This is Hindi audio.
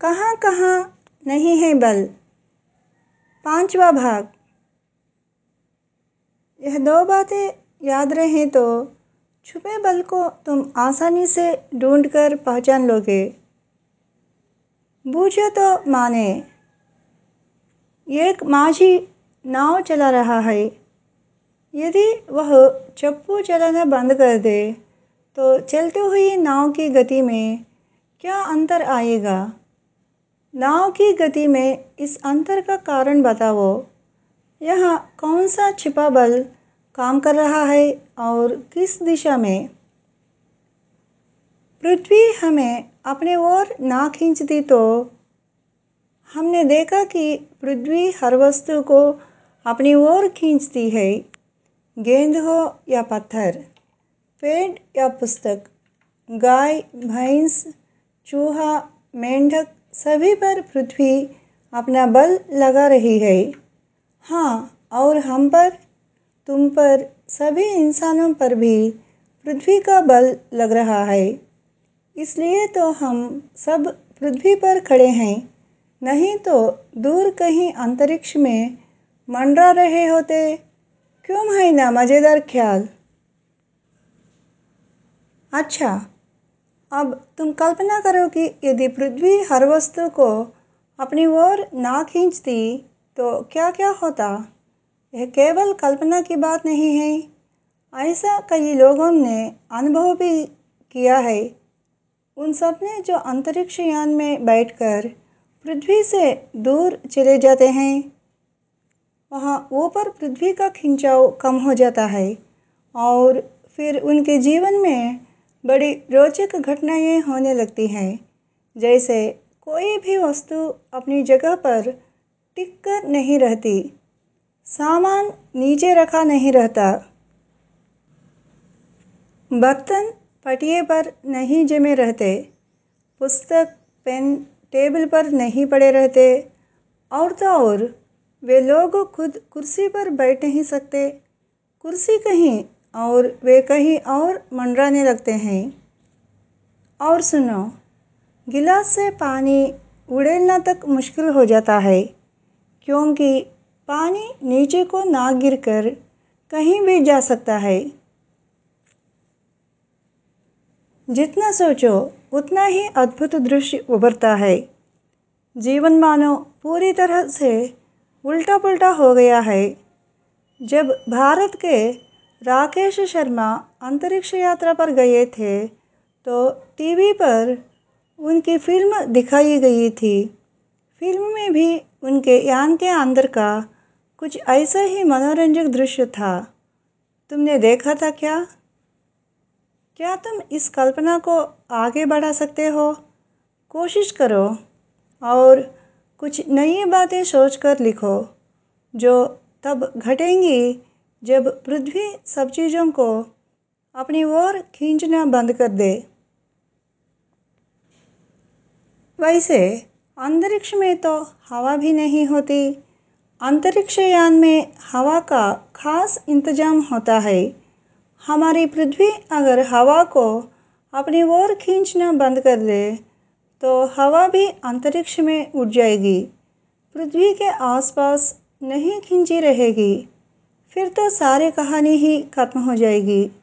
कहाँ कहाँ नहीं है बल। पांचवा भाग। यह दो बातें याद रहें तो छुपे बल को तुम आसानी से ढूंढकर पहचान लोगे। बूझो तो माने। एक माझी नाव चला रहा है। यदि वह चप्पू चलाना बंद कर दे तो चलती हुई नाव की गति में क्या अंतर आएगा? नाव की गति में इस अंतर का कारण बताओ। यहाँ कौन सा छिपा बल काम कर रहा है और किस दिशा में? पृथ्वी हमें अपने ओर ना खींचती तो हमने देखा कि पृथ्वी हर वस्तु को अपनी ओर खींचती है। गेंद हो या पत्थर, पेड़ या पुस्तक, गाय, भैंस, चूहा, मेंढक, सभी पर पृथ्वी अपना बल लगा रही है। हाँ, और हम पर, तुम पर, सभी इंसानों पर भी पृथ्वी का बल लग रहा है। इसलिए तो हम सब पृथ्वी पर खड़े हैं, नहीं तो दूर कहीं अंतरिक्ष में मंडरा रहे होते। क्यों है ना मज़ेदार ख्याल? अच्छा, अब तुम कल्पना करो कि यदि पृथ्वी हर वस्तु को अपनी ओर ना खींचती तो क्या क्या होता। यह केवल कल्पना की बात नहीं है, ऐसा कई लोगों ने अनुभव भी किया है। उन सब ने जो अंतरिक्ष यान में बैठकर पृथ्वी से दूर चले जाते हैं, वहाँ ऊपर पृथ्वी का खिंचाव कम हो जाता है और फिर उनके जीवन में बड़ी रोचक घटनाएं होने लगती हैं। जैसे कोई भी वस्तु अपनी जगह पर टिक कर नहीं रहती, सामान नीचे रखा नहीं रहता, बर्तन पटिए पर नहीं जमे रहते, पुस्तक पेन टेबल पर नहीं पड़े रहते, और तो और वे लोग खुद कुर्सी पर बैठ नहीं सकते। कुर्सी कहीं और वे कहीं और मंडराने लगते हैं। और सुनो, गिलास से पानी उड़ेलना तक मुश्किल हो जाता है, क्योंकि पानी नीचे को ना गिरकर कहीं भी जा सकता है। जितना सोचो उतना ही अद्भुत दृश्य उभरता है। जीवन मानो पूरी तरह से उल्टा पुल्टा हो गया है। जब भारत के राकेश शर्मा अंतरिक्ष यात्रा पर गए थे तो टीवी पर उनकी फिल्म दिखाई गई थी। फिल्म में भी उनके यान के अंदर का कुछ ऐसा ही मनोरंजक दृश्य था। तुमने देखा था क्या? क्या तुम इस कल्पना को आगे बढ़ा सकते हो? कोशिश करो और कुछ नई बातें सोचकर लिखो, जो तब घटेंगी जब पृथ्वी सब चीज़ों को अपनी ओर खींचना बंद कर दे। वैसे अंतरिक्ष में तो हवा भी नहीं होती। अंतरिक्ष यान में हवा का खास इंतजाम होता है। हमारी पृथ्वी अगर हवा को अपनी ओर खींचना बंद कर दे तो हवा भी अंतरिक्ष में उड़ जाएगी, पृथ्वी के आसपास नहीं खींची रहेगी। फिर तो सारी कहानी ही खत्म हो जाएगी।